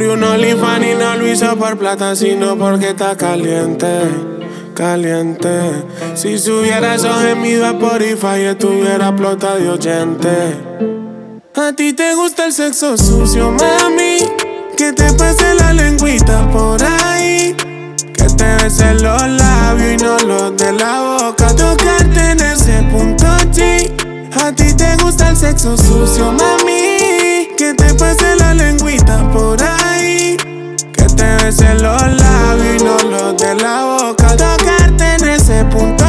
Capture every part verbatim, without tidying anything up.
Abrí un OnlyFans y no lo hizo por plata, sino porque está caliente, caliente. Si subiera esos gemidos a Spotify, estuviera explota de oyente. A ti te gusta el sexo sucio, mami, que te pase la lengüita por ahí, que te besen los labios y no los de la boca, tocarte en ese punto G. A ti te gusta el sexo sucio, mami, que te pase la lengüita por ahí, que te besen los labios y no los de la boca, tocarte en ese punto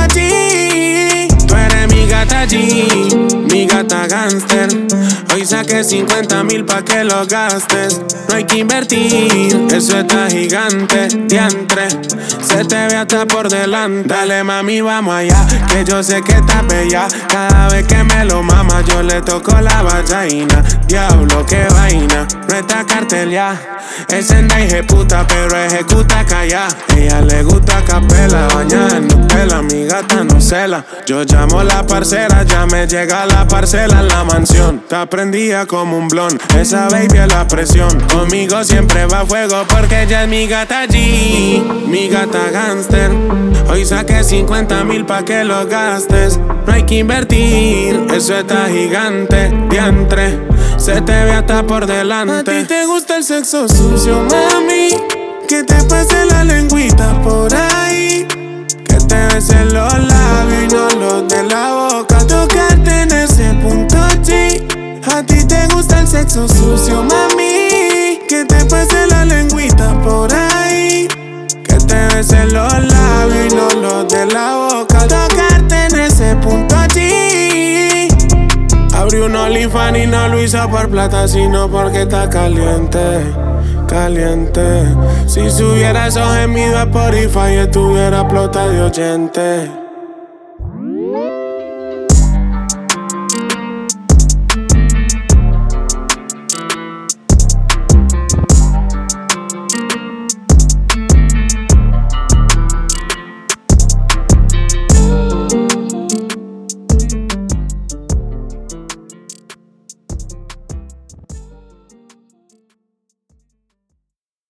G. Tú eres mi gata G, mi gata gangster. Hoy saqué cincuenta mil pa' que lo gastes. No hay que invertir, eso está gigante. Diantre, se te ve hasta por delante. Dale mami, vamos allá, que yo sé que estás bella. Cada vez que me lo mama, yo le toco la vagina. Diablo, qué vaina, no está cartel ya. Es senda puta, pero ejecuta calla. Ella le gusta capela, bañada en Nutella. Mi gata no cela. Yo llamo la parcera, ya me llega la parcela en la mansión. Te prendía como un blon, esa baby es la presión. Conmigo siempre va a fuego porque ella es mi gata G, mi gata gangster. Hoy saqué cincuenta mil pa' que lo gastes. No hay que invertir, eso está gigante. Diantre, se te ve hasta por delante. A ti te gusta el sexo sucio, mami, que te pase la lengüita por ahí, que te besen los labios y no los de la boca, tocarte en ese punto G. A ti te gusta el sexo sucio, mami, que te pase la lengüita por ahí, que te besen los labios y no los de la boca, tocarte en ese punto G. Abrí un OnlyFans y no lo hizo por plata, sino porque está caliente, caliente. Si subiera esos gemidos a Spotify, estuviera explota de oyente.